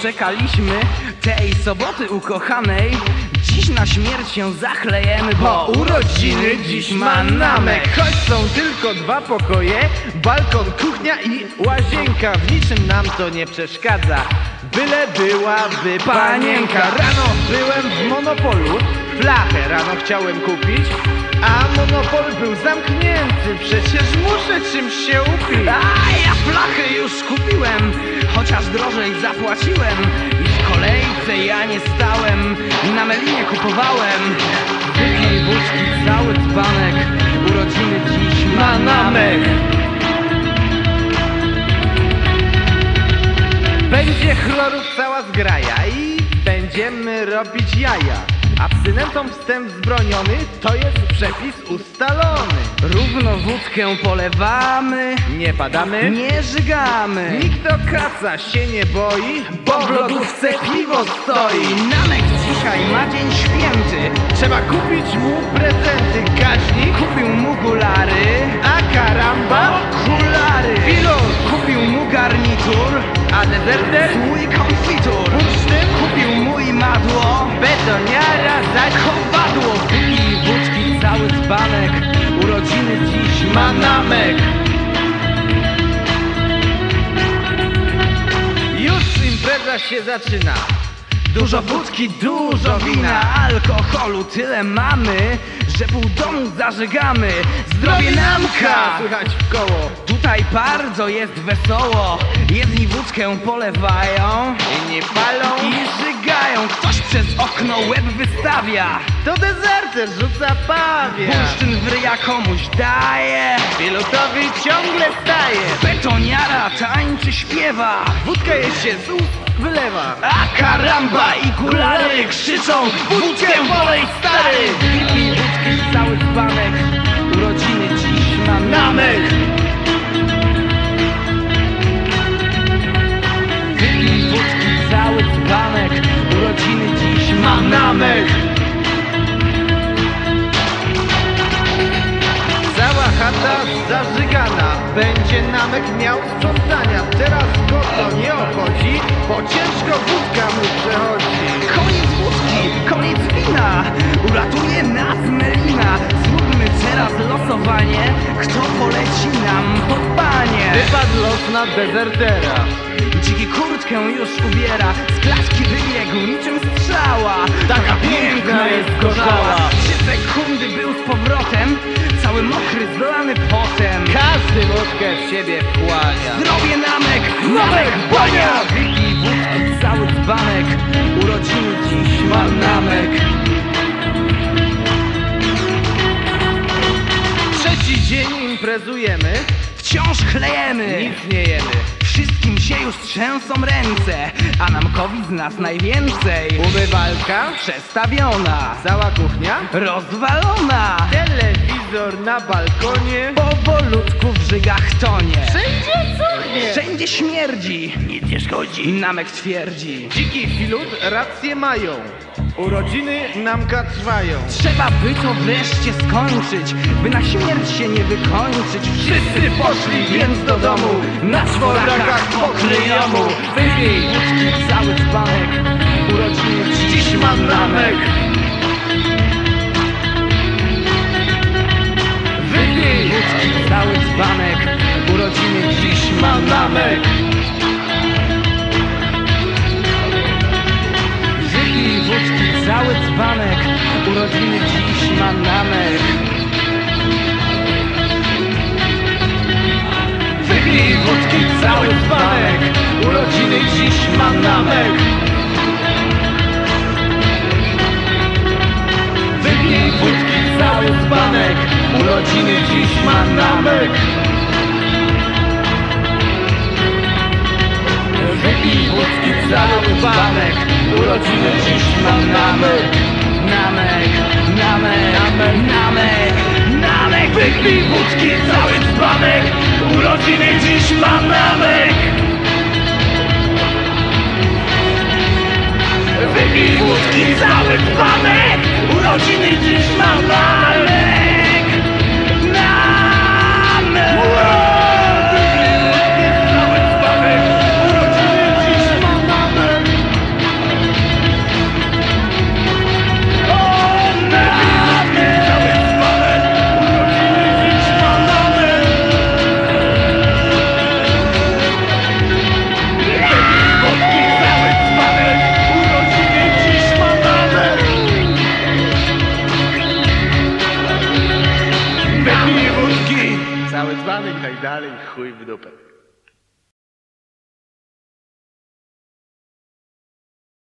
doczekaliśmy tej soboty ukochanej. Dziś na śmierć się zachlejemy, bo urodziny dziś ma Namek. Choć są tylko 2 pokoje, balkon, kuchnia i łazienka, w niczym nam to nie przeszkadza, byle byłaby panienka. Rano byłem w Monopolu, flachę rano chciałem kupić, a Monopol był zamknięty, przecież muszę czymś się upić. A ja flachę już kupiłem, chociaż drożej zapłaciłem. I w kolejce ja nie stałem, na Melinie kupowałem. Wypij wódki cały dzbanek, urodziny dziś ma Namek. Będzie chlorów cała zgraja i będziemy robić jaja. Abstynentom wstęp zbroniony, to jest przepis ustalony. Równo wódkę polewamy, Nie padamy, nie żygamy. nikt o kaca się nie boi, Bo w lodówce piwo stoi. Namek dzisiaj ma dzień święty, trzeba kupić mu prezenty. Gaźnik kupił mu gulary, a karamba okulary. pilot, Kupił mu garnitur, a dezerter mój konfitur. bursztyn, Kupił mu i madło, betoniara zaś kowadło. Wypij wódki cały dzbanek, urodziny dziś ma Namek. już impreza się zaczyna. Dużo wódki, dużo wina, alkoholu tyle mamy, że pół domu zażygamy. Zdrowie Namka! Słychać w koło Tutaj bardzo jest wesoło, jedni wódkę polewają i nie palą. i żygają. Ktoś przez okno łeb wystawia, To dezerter rzuca pawia, bursztyn w ryja komuś daje, pilotowi ciągle staje. betoniara tańczy, śpiewa, Wódka jej się z ust wylewa. a karamba i gulary krzyczą: wódkę polej stary! Wypij wódki cały dzbanek, urodziny dziś ma Namek. Wypij wódki cały dzbanek, urodziny dziś ma Namek. Cała chata zażygana, będzie Namek miał sprzątania. Teraz go to nie obchodzi, bo ciężko wódka mu przechodzi. Koniec wódki, koniec wina, uratuje nas Melina. Zróbmy teraz losowanie, kto poleci nam pod panie. Wypadł los na dezertera. Dziki kurtkę już ubiera, z klatki wybiegł niczym strzała. Taka piękna jest gorzała. 3 sekundy był z powrotem, cały mokry, zlany potem. Każdy wódkę w siebie wchłania. Zdrowie Namek, Namek bania! Wypij wódki cały dzbanek, urodziny dziś ma Namek. Trzeci dzień imprezujemy, Wciąż chlejemy, nic nie jemy. wszystkim się już trzęsą ręce, a Namkowi z nas najwięcej. Umywalka, Przestawiona, cała kuchnia, rozwalona, telewizor na balkonie. powolutku w żygach tonie. Wszędzie cuchnie. Wszędzie śmierdzi, nic nie szkodzi, Namek twierdzi. Dziki filut rację mają, urodziny Namka trwają. Trzeba by to wreszcie skończyć, by na śmierć się nie wykończyć. Wszyscy poszli więc do domu, na czworakach pokryjomu. Wypij wódki cały dzbanek, urodziny dziś ma Namek. Wypij wódki cały dzbanek, urodziny dziś ma Namek. Wypij wódki cały dzbanek, urodziny dziś ma Namek. Wypij wódki cały dzbanek, urodziny dziś ma Namek. Wypij wódki cały dzbanek, urodziny dziś ma Namek. Wypij wódki cały dzbanek, urodziny dziś ma Namek. Namek, Namek, Namek, Namek, Namek. Wypij wódki cały dzbanek, urodziny dziś ma Namek. Wypij wódki cały dzbanek, urodziny dziś ma Namek. Namek. Wypij wódki cały dzbanek, urodziny dziś ma Namek. cały dzbanek i tak dalej, chuj w dupę.